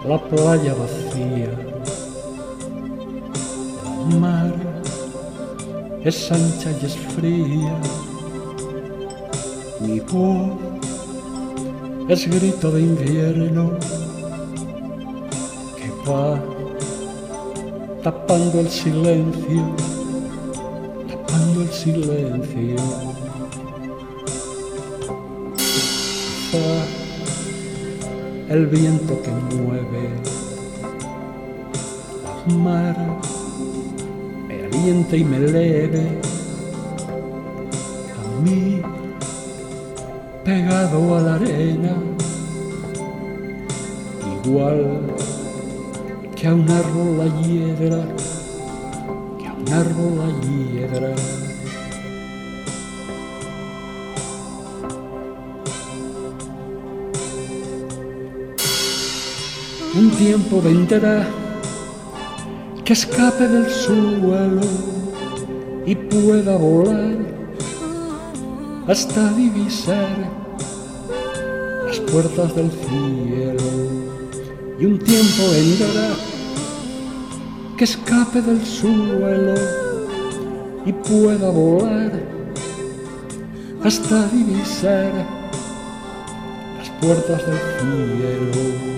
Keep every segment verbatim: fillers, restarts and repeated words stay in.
la playa vacía, la mar es ancha y es fría, mi voz es grito de invierno que va tapando el silencio, tapando el silencio. Quizá el viento que mueve la mar me alienta y me eleve a mí, pegado a la arena, igual que a un árbol la hiedra, que a un árbol la hiedra. Un tiempo vendrá que escape del suelo y pueda volar hasta divisar las puertas del cielo. Y un tiempo vendrá que escape del suelo y pueda volar hasta divisar las puertas del cielo.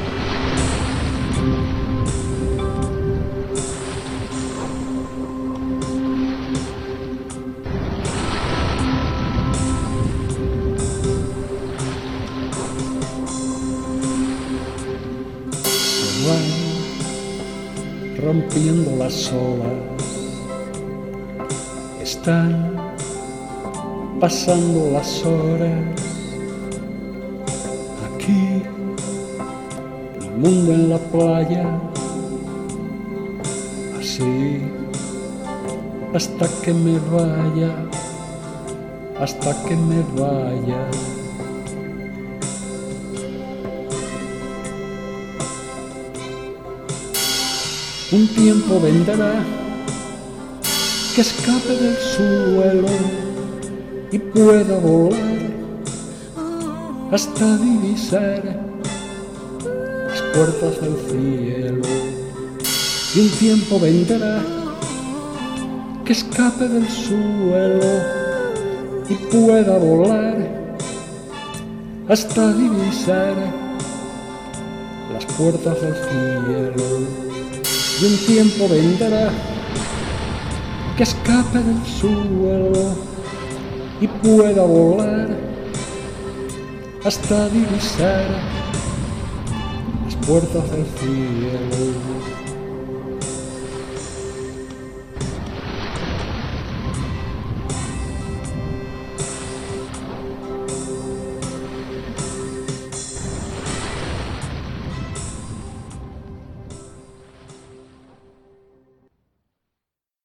Rompiendo las olas, están pasando las horas, aquí mi mundo en la playa, así hasta que me vaya, hasta que me vaya. Un tiempo vendrá que escape del suelo y pueda volar hasta divisar las puertas del cielo. Y un tiempo vendrá que escape del suelo y pueda volar hasta divisar las puertas del cielo. Y un tiempo vendrá que escape del suelo y pueda volar hasta divisar las puertas del cielo.